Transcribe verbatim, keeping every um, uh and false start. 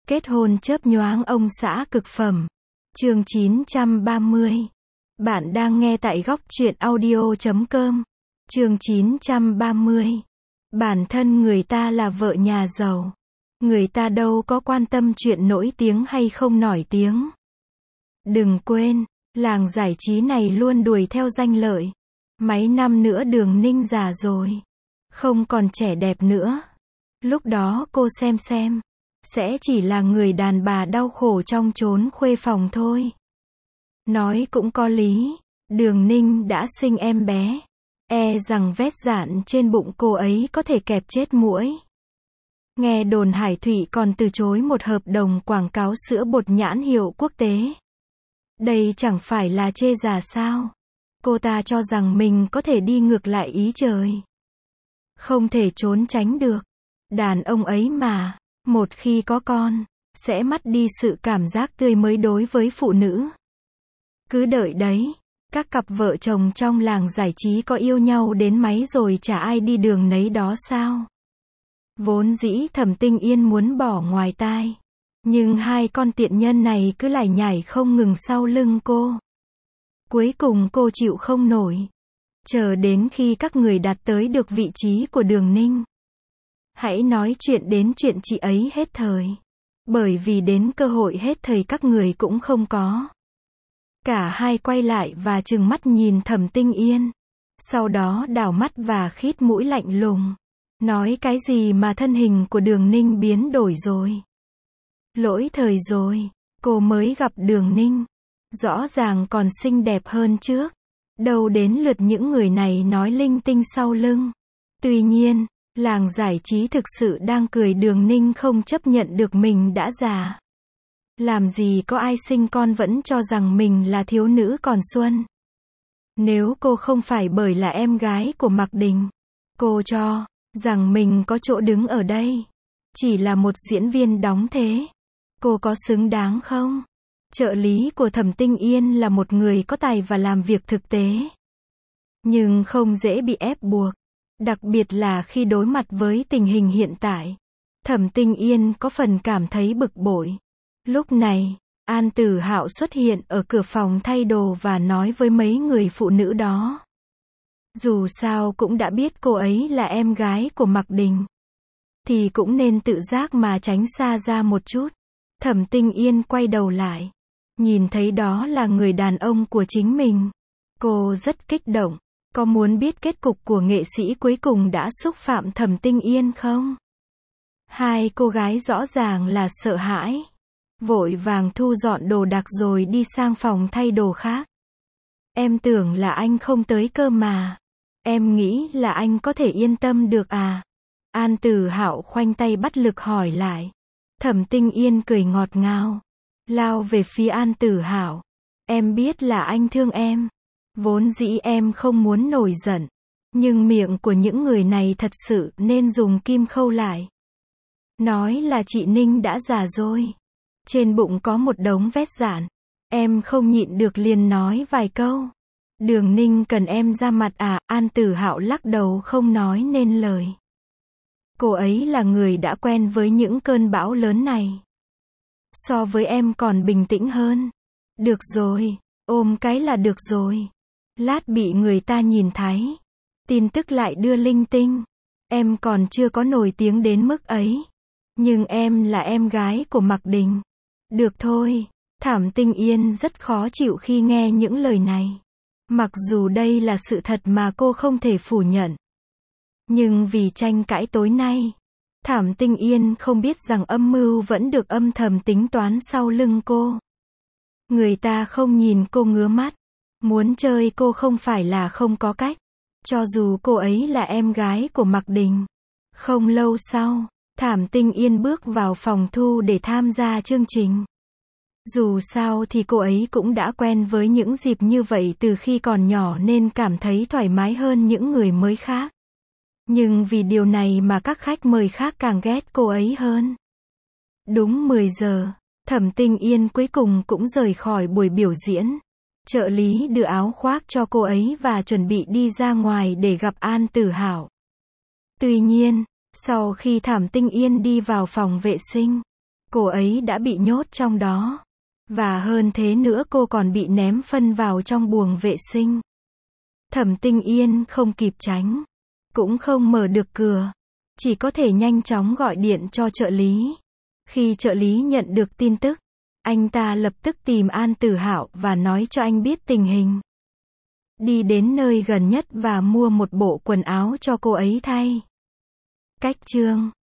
Kết hôn chớp nhoáng ông xã cực phẩm. Chương chín trăm ba mươi. Bạn đang nghe tại góc truyện audio chấm com. Chương chín trăm ba mươi. Bản thân người ta là vợ nhà giàu. Người ta đâu có quan tâm chuyện nổi tiếng hay không nổi tiếng. Đừng quên, làng giải trí này luôn đuổi theo danh lợi. Mấy năm nữa Đường Ninh già rồi. Không còn trẻ đẹp nữa. Lúc đó cô xem xem. Sẽ chỉ là người đàn bà đau khổ trong chốn khuê phòng thôi. Nói cũng có lý. Đường Ninh đã sinh em bé. E rằng vết dạn trên bụng cô ấy có thể kẹp chết muỗi. Nghe đồn Hải Thụy còn từ chối một hợp đồng quảng cáo sữa bột nhãn hiệu quốc tế. Đây chẳng phải là chê già sao? Cô ta cho rằng mình có thể đi ngược lại ý trời. Không thể trốn tránh được. Đàn ông ấy mà, một khi có con, sẽ mất đi sự cảm giác tươi mới đối với phụ nữ. Cứ đợi đấy, các cặp vợ chồng trong làng giải trí có yêu nhau đến mấy rồi chả ai đi đường nấy đó sao? Vốn dĩ Thẩm Tinh Yên muốn bỏ ngoài tai. Nhưng hai con tiện nhân này cứ lải nhải không ngừng sau lưng cô. Cuối cùng cô chịu không nổi. Chờ đến khi các người đạt tới được vị trí của Đường Ninh. Hãy nói chuyện đến chuyện chị ấy hết thời. Bởi vì đến cơ hội hết thời các người cũng không có. Cả hai quay lại và trừng mắt nhìn Thẩm Tinh Yên. Sau đó đảo mắt và khít mũi lạnh lùng. Nói cái gì mà thân hình của Đường Ninh biến đổi rồi. Lỗi thời rồi, cô mới gặp Đường Ninh. Rõ ràng còn xinh đẹp hơn trước. Đâu đến lượt những người này nói linh tinh sau lưng. Tuy nhiên, làng giải trí thực sự đang cười Đường Ninh không chấp nhận được mình đã già. Làm gì có ai sinh con vẫn cho rằng mình là thiếu nữ còn xuân. Nếu cô không phải bởi là em gái của Mạc Đình, cô cho rằng mình có chỗ đứng ở đây. Chỉ là một diễn viên đóng thế. Cô có xứng đáng không? Trợ lý của Thẩm Tinh Yên là một người có tài và làm việc thực tế. Nhưng không dễ bị ép buộc. Đặc biệt là khi đối mặt với tình hình hiện tại. Thẩm Tinh Yên có phần cảm thấy bực bội. Lúc này, An Tử Hạo xuất hiện ở cửa phòng thay đồ và nói với mấy người phụ nữ đó. Dù sao cũng đã biết cô ấy là em gái của Mạc Đình. Thì cũng nên tự giác mà tránh xa ra một chút. Thẩm Tinh Yên quay đầu lại. Nhìn thấy đó là người đàn ông của chính mình. Cô rất kích động. Có muốn biết kết cục của nghệ sĩ cuối cùng đã xúc phạm Thẩm Tinh Yên không? Hai cô gái rõ ràng là sợ hãi. Vội vàng thu dọn đồ đạc rồi đi sang phòng thay đồ khác. Em tưởng là anh không tới cơ mà. Em nghĩ là anh có thể yên tâm được à? An Tử Hạo khoanh tay bắt lực hỏi lại. Thẩm Tinh Yên cười ngọt ngào. Lao về phía An Tử Hạo. Em biết là anh thương em. Vốn dĩ em không muốn nổi giận. Nhưng miệng của những người này thật sự nên dùng kim khâu lại. Nói là chị Ninh đã già rồi. Trên bụng có một đống vết dạn. Em không nhịn được liền nói vài câu. Đường Ninh cần em ra mặt à? An Tử Hạo lắc đầu không nói nên lời. Cô ấy là người đã quen với những cơn bão lớn này. So với em còn bình tĩnh hơn. Được rồi, ôm cái là được rồi. Lát bị người ta nhìn thấy. Tin tức lại đưa linh tinh. Em còn chưa có nổi tiếng đến mức ấy. Nhưng em là em gái của Mạc Đình. Được thôi. Thẩm Tinh Yên rất khó chịu khi nghe những lời này. Mặc dù đây là sự thật mà cô không thể phủ nhận. Nhưng vì tranh cãi tối nay, Thẩm Tinh Yên không biết rằng âm mưu vẫn được âm thầm tính toán sau lưng cô. Người ta không nhìn cô ngứa mắt. Muốn chơi cô không phải là không có cách. Cho dù cô ấy là em gái của Mạc Đình. Không lâu sau, Thẩm Tinh Yên bước vào phòng thu để tham gia chương trình. Dù sao thì cô ấy cũng đã quen với những dịp như vậy từ khi còn nhỏ nên cảm thấy thoải mái hơn những người mới khác. Nhưng vì điều này mà các khách mời khác càng ghét cô ấy hơn. Đúng mười giờ, Thẩm Tinh Yên cuối cùng cũng rời khỏi buổi biểu diễn. Trợ lý đưa áo khoác cho cô ấy và chuẩn bị đi ra ngoài để gặp An Tử Hạo. Tuy nhiên, sau khi Thẩm Tinh Yên đi vào phòng vệ sinh, Cô ấy đã bị nhốt trong đó. Và hơn thế nữa cô còn bị ném phân vào trong buồng vệ sinh. Thẩm Tinh Yên không kịp tránh. Cũng không mở được cửa. Chỉ có thể nhanh chóng gọi điện cho trợ lý. Khi trợ lý nhận được tin tức, anh ta lập tức tìm An Tử Hạo và nói cho anh biết tình hình. Đi đến nơi gần nhất và mua một bộ quần áo cho cô ấy thay. Cách chương